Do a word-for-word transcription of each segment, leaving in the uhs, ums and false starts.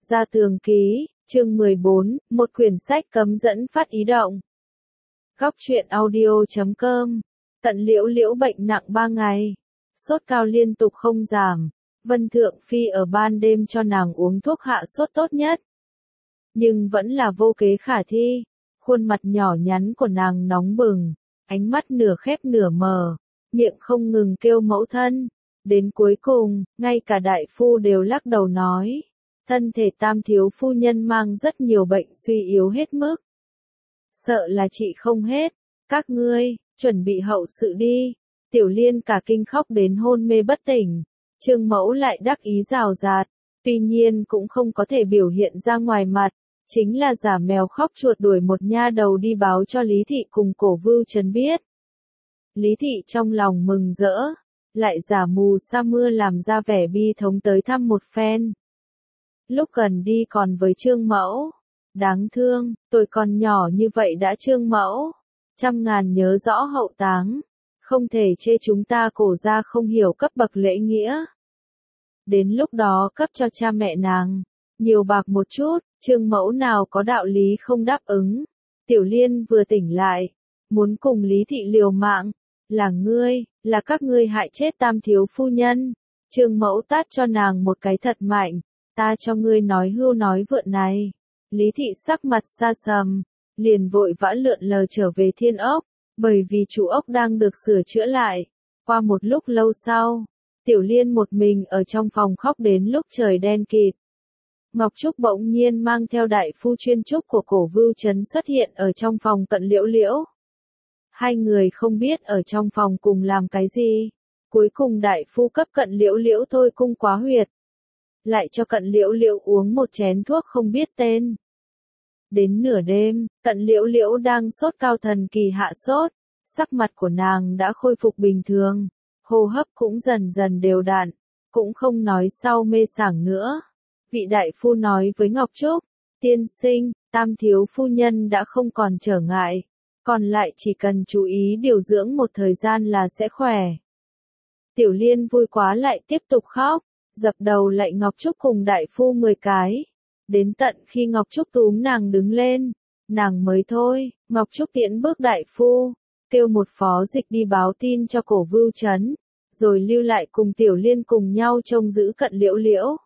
Gia Tường Ký, chương mười bốn, một quyển sách cấm dẫn phát ý động. Góc truyện audio chấm com, Tận Liễu Liễu bệnh nặng ba ngày, sốt cao liên tục không giảm, Vân Thượng Phi ở ban đêm cho nàng uống thuốc hạ sốt tốt nhất. Nhưng vẫn là vô kế khả thi, khuôn mặt nhỏ nhắn của nàng nóng bừng, ánh mắt nửa khép nửa mờ, miệng không ngừng kêu mẫu thân. Đến cuối cùng, ngay cả đại phu đều lắc đầu nói, thân thể tam thiếu phu nhân mang rất nhiều bệnh suy yếu hết mức. Sợ là trị không hết, các ngươi, chuẩn bị hậu sự đi. Tiểu Liên cả kinh khóc đến hôn mê bất tỉnh, Trương Mẫu lại đắc ý rào rạt, tuy nhiên cũng không có thể biểu hiện ra ngoài mặt, chính là giả mèo khóc chuột đuổi một nha đầu đi báo cho Lý Thị cùng Cổ Vưu Trấn biết. Lý Thị trong lòng mừng rỡ, lại giả mù sa mưa làm ra vẻ bi thống tới thăm một phen. Lúc gần đi còn với Trương Mẫu, đáng thương, tôi còn nhỏ như vậy đã Trương Mẫu, trăm ngàn nhớ rõ hậu táng, không thể chê chúng ta Cổ gia không hiểu cấp bậc lễ nghĩa. Đến lúc đó cấp cho cha mẹ nàng, nhiều bạc một chút, Trương Mẫu nào có đạo lý không đáp ứng. Tiểu Liên vừa tỉnh lại, muốn cùng Lý Thị liều mạng, là ngươi, là các ngươi hại chết tam thiếu phu nhân. Trương Mẫu tát cho nàng một cái thật mạnh, ta cho ngươi nói hưu nói vượn này. Lý Thị sắc mặt xa sầm, liền vội vã lượn lờ trở về Thiên Ốc, bởi vì chủ ốc đang được sửa chữa lại. Qua một lúc lâu sau, Tiểu Liên một mình ở trong phòng khóc đến lúc trời đen kịt. Ngọc Trúc bỗng nhiên mang theo đại phu chuyên trúc của Cổ Vưu Trấn xuất hiện ở trong phòng Cận Liễu Liễu. Hai người không biết ở trong phòng cùng làm cái gì. Cuối cùng đại phu cấp Cận Liễu Liễu thôi cung quá huyệt. Lại cho Cận Liễu Liễu uống một chén thuốc không biết tên. Đến nửa đêm, Cận Liễu Liễu đang sốt cao thần kỳ hạ sốt. Sắc mặt của nàng đã khôi phục bình thường. Hô hấp cũng dần dần đều đặn. Cũng không nói sau mê sảng nữa. Vị đại phu nói với Ngọc Trúc, tiên sinh, tam thiếu phu nhân đã không còn trở ngại. Còn lại chỉ cần chú ý điều dưỡng một thời gian là sẽ khỏe. Tiểu Liên vui quá lại tiếp tục khóc, dập đầu lạy Ngọc Trúc cùng đại phu mười cái. Đến tận khi Ngọc Trúc túm nàng đứng lên, nàng mới thôi. Ngọc Trúc tiễn bước đại phu, kêu một phó dịch đi báo tin cho Cổ Vưu Trấn, rồi lưu lại cùng Tiểu Liên cùng nhau trông giữ Cận Liễu Liễu.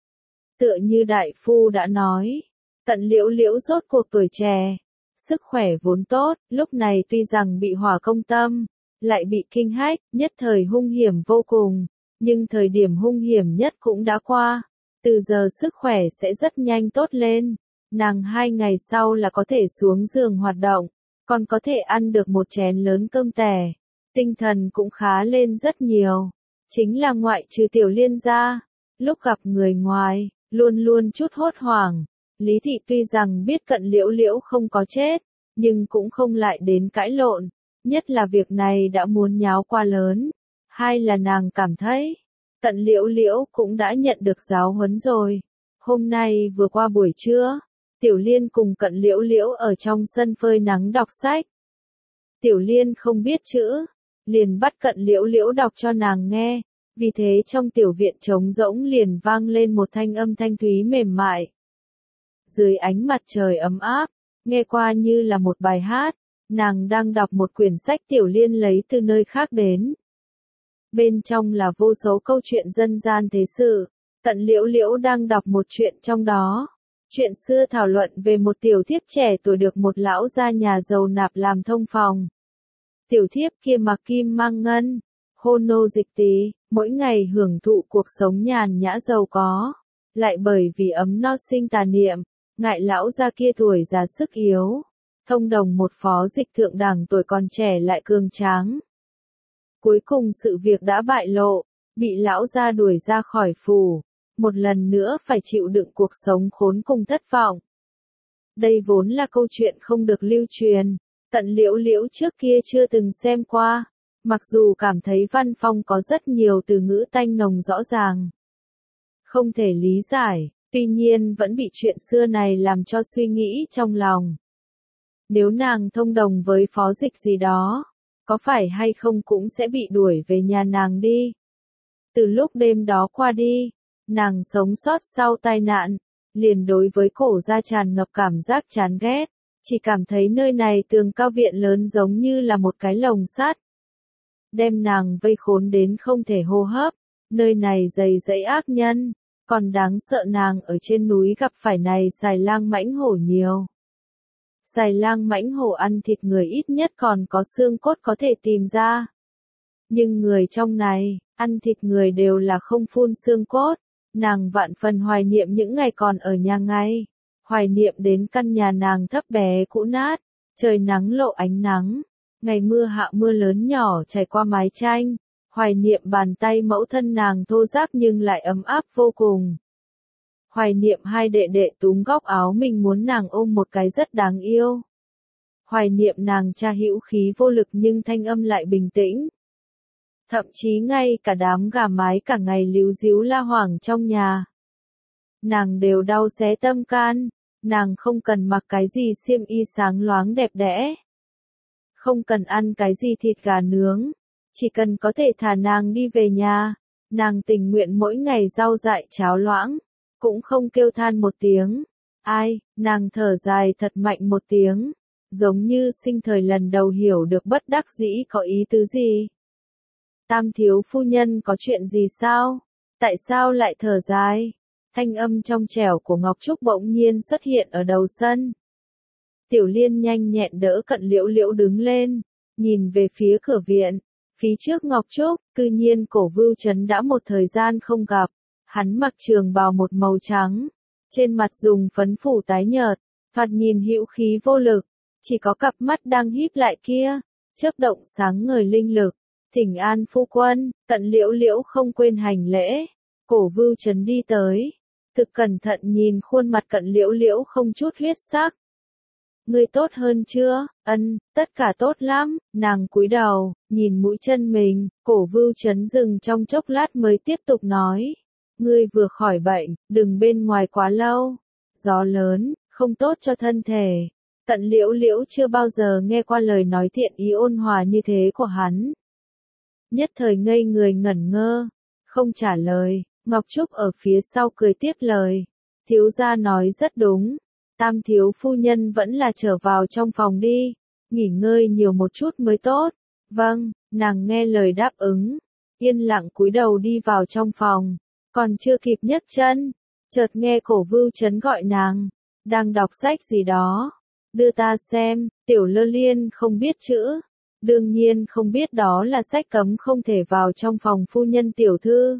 Tựa như đại phu đã nói, Cận Liễu Liễu rốt cuộc tuổi trẻ. Sức khỏe vốn tốt, lúc này tuy rằng bị hỏa công tâm, lại bị kinh hách, nhất thời hung hiểm vô cùng, nhưng thời điểm hung hiểm nhất cũng đã qua, từ giờ sức khỏe sẽ rất nhanh tốt lên, nàng hai ngày sau là có thể xuống giường hoạt động, còn có thể ăn được một chén lớn cơm tẻ, tinh thần cũng khá lên rất nhiều, chính là ngoại trừ Tiểu Liên ra, lúc gặp người ngoài, luôn luôn chút hốt hoảng. Lý Thị tuy rằng biết Cận Liễu Liễu không có chết, nhưng cũng không lại đến cãi lộn, nhất là việc này đã muốn nháo quá lớn, hai là nàng cảm thấy, Cận Liễu Liễu cũng đã nhận được giáo huấn rồi. Hôm nay vừa qua buổi trưa, Tiểu Liên cùng Cận Liễu Liễu ở trong sân phơi nắng đọc sách. Tiểu Liên không biết chữ, liền bắt Cận Liễu Liễu đọc cho nàng nghe, vì thế trong tiểu viện trống rỗng liền vang lên một thanh âm thanh thúy mềm mại. Dưới ánh mặt trời ấm áp, nghe qua như là một bài hát, nàng đang đọc một quyển sách Tiểu Liên lấy từ nơi khác đến. Bên trong là vô số câu chuyện dân gian thế sự, Cận Liễu Liễu đang đọc một chuyện trong đó. Chuyện xưa thảo luận về một tiểu thiếp trẻ tuổi được một lão gia nhà giàu nạp làm thông phòng. Tiểu thiếp kia mặc kim mang ngân, hôn nô dịch tí, mỗi ngày hưởng thụ cuộc sống nhàn nhã giàu có, lại bởi vì ấm no sinh tà niệm. Ngại lão gia kia tuổi già sức yếu, thông đồng một phó dịch thượng đẳng tuổi còn trẻ lại cường tráng. Cuối cùng sự việc đã bại lộ, bị lão gia đuổi ra khỏi phủ, một lần nữa phải chịu đựng cuộc sống khốn cùng thất vọng. Đây vốn là câu chuyện không được lưu truyền, Cận Liễu Liễu trước kia chưa từng xem qua, mặc dù cảm thấy văn phong có rất nhiều từ ngữ tanh nồng rõ ràng. Không thể lý giải. Tuy nhiên vẫn bị chuyện xưa này làm cho suy nghĩ trong lòng. Nếu nàng thông đồng với phó dịch gì đó, có phải hay không cũng sẽ bị đuổi về nhà nàng đi. Từ lúc đêm đó qua đi, nàng sống sót sau tai nạn, liền đối với cổ gia tràn ngập cảm giác chán ghét, chỉ cảm thấy nơi này tường cao viện lớn giống như là một cái lồng sắt, đem nàng vây khốn đến không thể hô hấp, nơi này đầy dẫy ác nhân, còn đáng sợ nàng ở trên núi gặp phải này xài lang mãnh hổ nhiều. Xài lang mãnh hổ ăn thịt người ít nhất còn có xương cốt có thể tìm ra. Nhưng người trong này, ăn thịt người đều là không phun xương cốt, nàng vạn phần hoài niệm những ngày còn ở nhà ngay, hoài niệm đến căn nhà nàng thấp bé cũ nát, trời nắng lộ ánh nắng, ngày mưa hạ mưa lớn nhỏ chảy qua mái tranh, hoài niệm bàn tay mẫu thân nàng thô ráp nhưng lại ấm áp vô cùng. Hoài niệm hai đệ đệ túm góc áo mình muốn nàng ôm một cái rất đáng yêu. Hoài niệm nàng cha hữu khí vô lực nhưng thanh âm lại bình tĩnh. Thậm chí ngay cả đám gà mái cả ngày líu díu la hoảng trong nhà. Nàng đều đau xé tâm can, nàng không cần mặc cái gì xiêm y sáng loáng đẹp đẽ. Không cần ăn cái gì thịt gà nướng, chỉ cần có thể thả nàng đi về nhà, nàng tình nguyện mỗi ngày rau dại cháo loãng, cũng không kêu than một tiếng. Ai, nàng thở dài thật mạnh một tiếng, giống như sinh thời lần đầu hiểu được bất đắc dĩ có ý tứ gì. Tam thiếu phu nhân có chuyện gì sao? Tại sao lại thở dài? Thanh âm trong trẻo của Ngọc Trúc bỗng nhiên xuất hiện ở đầu sân. Tiểu Liên nhanh nhẹn đỡ Cận Liễu Liễu đứng lên, nhìn về phía cửa viện. Phía trước Ngọc Trúc, cư nhiên Cổ Vưu Chấn đã một thời gian không gặp. Hắn mặc trường bào một màu trắng, trên mặt dùng phấn phủ tái nhợt, thoạt nhìn hữu khí vô lực, chỉ có cặp mắt đang híp lại kia, chớp động sáng ngời linh lực. Thỉnh an phu quân, Cận Liễu Liễu không quên hành lễ. Cổ Vưu Chấn đi tới, thực cẩn thận nhìn khuôn mặt Cận Liễu Liễu không chút huyết sắc. Ngươi tốt hơn chưa? Ân, tất cả tốt lắm. Nàng cúi đầu, nhìn mũi chân mình. Cổ Vưu Chấn dừng trong chốc lát mới tiếp tục nói. Ngươi vừa khỏi bệnh, đừng bên ngoài quá lâu. Gió lớn, không tốt cho thân thể. Cận Liễu Liễu chưa bao giờ nghe qua lời nói thiện ý ôn hòa như thế của hắn. Nhất thời ngây người ngẩn ngơ, không trả lời. Ngọc Trúc ở phía sau cười tiếp lời. Thiếu gia nói rất đúng. Tam thiếu phu nhân vẫn là trở vào trong phòng đi, nghỉ ngơi nhiều một chút mới tốt. Vâng, nàng nghe lời đáp ứng, yên lặng cúi đầu đi vào trong phòng, còn chưa kịp nhấc chân, chợt nghe Cổ Vưu Chấn gọi nàng, đang đọc sách gì đó, đưa ta xem. Tiểu Lơ Liên không biết chữ, đương nhiên không biết đó là sách cấm không thể vào trong phòng phu nhân tiểu thư.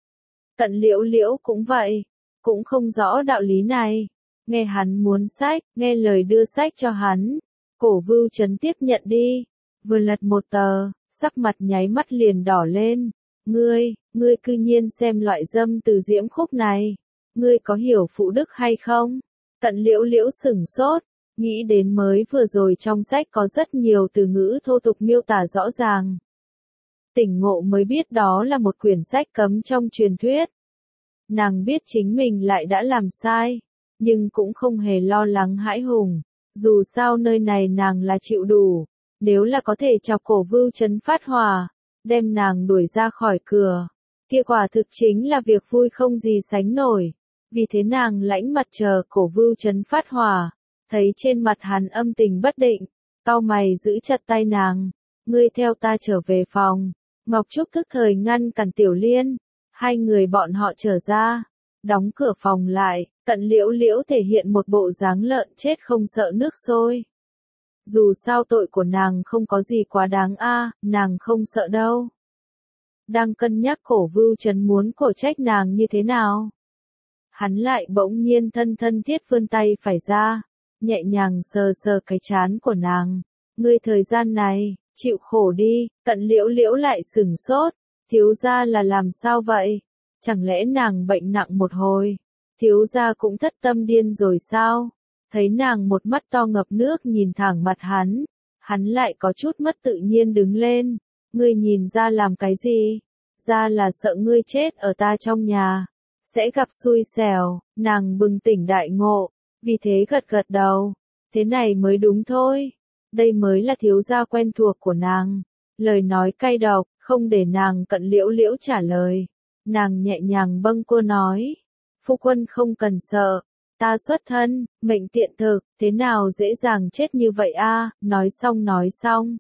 Cận Liễu Liễu cũng vậy, cũng không rõ đạo lý này. Nghe hắn muốn sách, nghe lời đưa sách cho hắn. Cổ Vưu Chấn tiếp nhận đi, vừa lật một tờ, sắc mặt nháy mắt liền đỏ lên. Ngươi, ngươi cư nhiên xem loại dâm từ diễm khúc này. Ngươi có hiểu phụ đức hay không? Cận Liễu Liễu sửng sốt, nghĩ đến mới vừa rồi trong sách có rất nhiều từ ngữ thô tục miêu tả rõ ràng. Tỉnh ngộ mới biết đó là một quyển sách cấm trong truyền thuyết. Nàng biết chính mình lại đã làm sai, nhưng cũng không hề lo lắng hãi hùng. Dù sao nơi này nàng là chịu đủ, nếu là có thể chọc Cổ Vưu Chấn phát hỏa, đem nàng đuổi ra khỏi cửa, kia quả thực chính là việc vui không gì sánh nổi. Vì thế nàng lãnh mặt chờ Cổ Vưu Chấn phát hỏa, thấy trên mặt hắn âm tình bất định, cau mày giữ chặt tay nàng. Ngươi theo ta trở về phòng. Ngọc Trúc tức thời ngăn cản Tiểu Liên, hai người bọn họ trở ra, đóng cửa phòng lại. Cận Liễu Liễu thể hiện một bộ dáng lợn chết không sợ nước sôi. Dù sao tội của nàng không có gì quá đáng a, à, nàng không sợ đâu. Đang cân nhắc Cổ Vưu Chấn muốn cổ trách nàng như thế nào. Hắn lại bỗng nhiên thân thân thiết vươn tay phải ra, nhẹ nhàng sờ sờ cái trán của nàng. Ngươi thời gian này, chịu khổ đi. Cận Liễu Liễu lại sửng sốt, thiếu gia là làm sao vậy? Chẳng lẽ nàng bệnh nặng một hồi? Thiếu gia cũng thất tâm điên rồi sao? Thấy nàng một mắt to ngập nước nhìn thẳng mặt hắn, hắn lại có chút mất tự nhiên đứng lên. Ngươi nhìn ra làm cái gì? Ra là sợ ngươi chết ở ta trong nhà, sẽ gặp xui xẻo. Nàng bừng tỉnh đại ngộ, vì thế gật gật đầu. Thế này mới đúng thôi. Đây mới là thiếu gia quen thuộc của nàng. Lời nói cay độc, không để nàng Cận Liễu Liễu trả lời. Nàng nhẹ nhàng bâng quơ nói. Phu quân không cần sợ, ta xuất thân, mệnh tiện thực, thế nào dễ dàng chết như vậy a? Nói xong nói xong.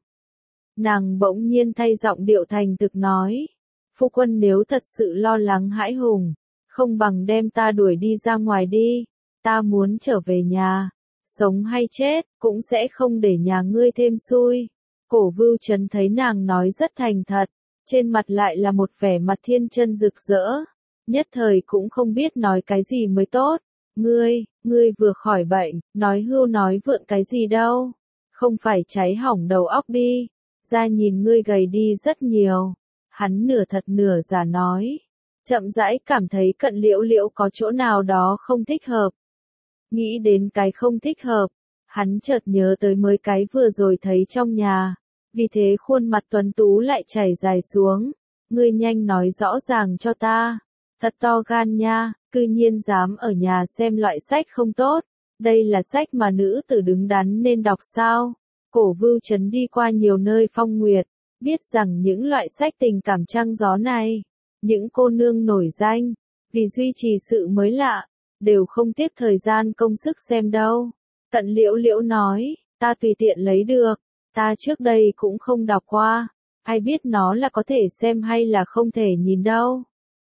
Nàng bỗng nhiên thay giọng điệu thành thực nói. Phu quân nếu thật sự lo lắng hãi hùng, không bằng đem ta đuổi đi ra ngoài đi, ta muốn trở về nhà, sống hay chết, cũng sẽ không để nhà ngươi thêm xui. Cổ Vưu Chấn thấy nàng nói rất thành thật, trên mặt lại là một vẻ mặt thiên chân rực rỡ, nhất thời cũng không biết nói cái gì mới tốt. Ngươi, ngươi vừa khỏi bệnh, nói hưu nói vượn cái gì đâu, không phải cháy hỏng đầu óc đi, ra nhìn ngươi gầy đi rất nhiều. Hắn nửa thật nửa giả nói, chậm rãi cảm thấy Cận Liễu Liễu có chỗ nào đó không thích hợp. Nghĩ đến cái không thích hợp, hắn chợt nhớ tới mới cái vừa rồi thấy trong nhà, vì thế khuôn mặt tuấn tú lại chảy dài xuống. Ngươi nhanh nói rõ ràng cho ta, thật to gan nha, cư nhiên dám ở nhà xem loại sách không tốt, đây là sách mà nữ tử đứng đắn nên đọc sao? Cổ Vưu Chấn đi qua nhiều nơi phong nguyệt, biết rằng những loại sách tình cảm trăng gió này, những cô nương nổi danh, vì duy trì sự mới lạ, đều không tiếc thời gian công sức xem đâu. Cận Liễu Liễu nói, ta tùy tiện lấy được, ta trước đây cũng không đọc qua, ai biết nó là có thể xem hay là không thể nhìn đâu.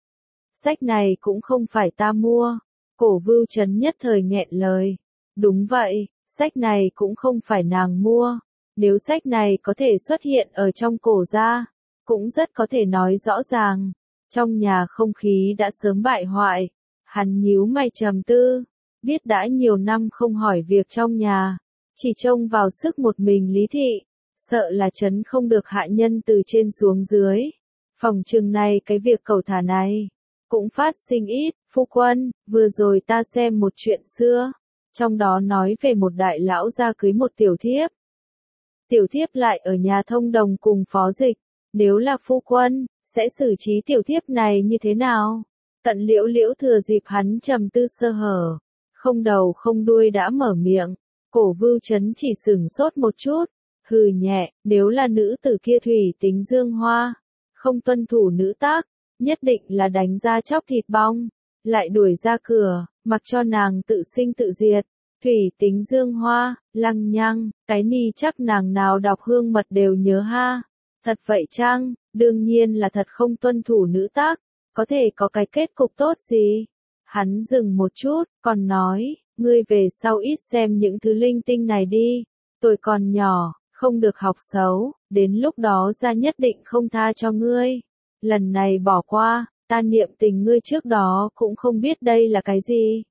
Sách này cũng không phải ta mua. Cổ Vưu Chấn nhất thời nghẹn lời. Đúng vậy, sách này cũng không phải nàng mua. Nếu sách này có thể xuất hiện ở trong cổ gia, cũng rất có thể nói rõ ràng. Trong nhà không khí đã sớm bại hoại. Hắn nhíu mày trầm tư, biết đã nhiều năm không hỏi việc trong nhà, chỉ trông vào sức một mình Lý Thị, sợ là trấn không được hạ nhân từ trên xuống dưới. Phòng chừng này cái việc cầu thả này cũng phát sinh ít. Phu quân, vừa rồi ta xem một chuyện xưa, trong đó nói về một đại lão gia cưới một tiểu thiếp. Tiểu thiếp lại ở nhà thông đồng cùng phó dịch, nếu là phu quân, sẽ xử trí tiểu thiếp này như thế nào? Cận Liễu Liễu thừa dịp hắn trầm tư sơ hở, không đầu không đuôi đã mở miệng. Cổ Vưu Chấn chỉ sửng sốt một chút, hừ nhẹ, nếu là nữ tử kia thủy tính dương hoa, không tuân thủ nữ tác, nhất định là đánh ra chóc thịt bong, lại đuổi ra cửa, mặc cho nàng tự sinh tự diệt. Thủy tính dương hoa, lăng nhăng, cái ni chắc nàng nào đọc hương mật đều nhớ ha. Thật vậy chăng? Đương nhiên là thật không tuân thủ nữ tác, có thể có cái kết cục tốt gì? Hắn dừng một chút, còn nói, ngươi về sau ít xem những thứ linh tinh này đi, tôi còn nhỏ, không được học xấu, đến lúc đó ra nhất định không tha cho ngươi. Lần này bỏ qua, ta niệm tình ngươi trước đó cũng không biết đây là cái gì.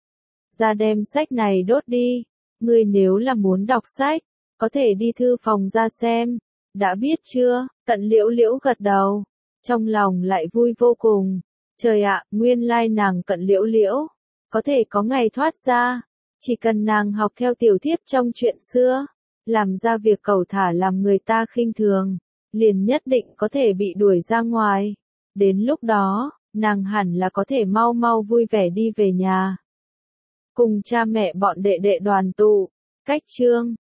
Ra đem sách này đốt đi, ngươi nếu là muốn đọc sách, có thể đi thư phòng ra xem, đã biết chưa? Cận Liễu Liễu gật đầu, trong lòng lại vui vô cùng. Trời ạ, nguyên lai nàng Cận Liễu Liễu có thể có ngày thoát ra, chỉ cần nàng học theo tiểu thiếp trong chuyện xưa, làm ra việc cẩu thả làm người ta khinh thường, liền nhất định có thể bị đuổi ra ngoài. Đến lúc đó, nàng hẳn là có thể mau mau vui vẻ đi về nhà, cùng cha mẹ bọn đệ đệ đoàn tụ. Cách chương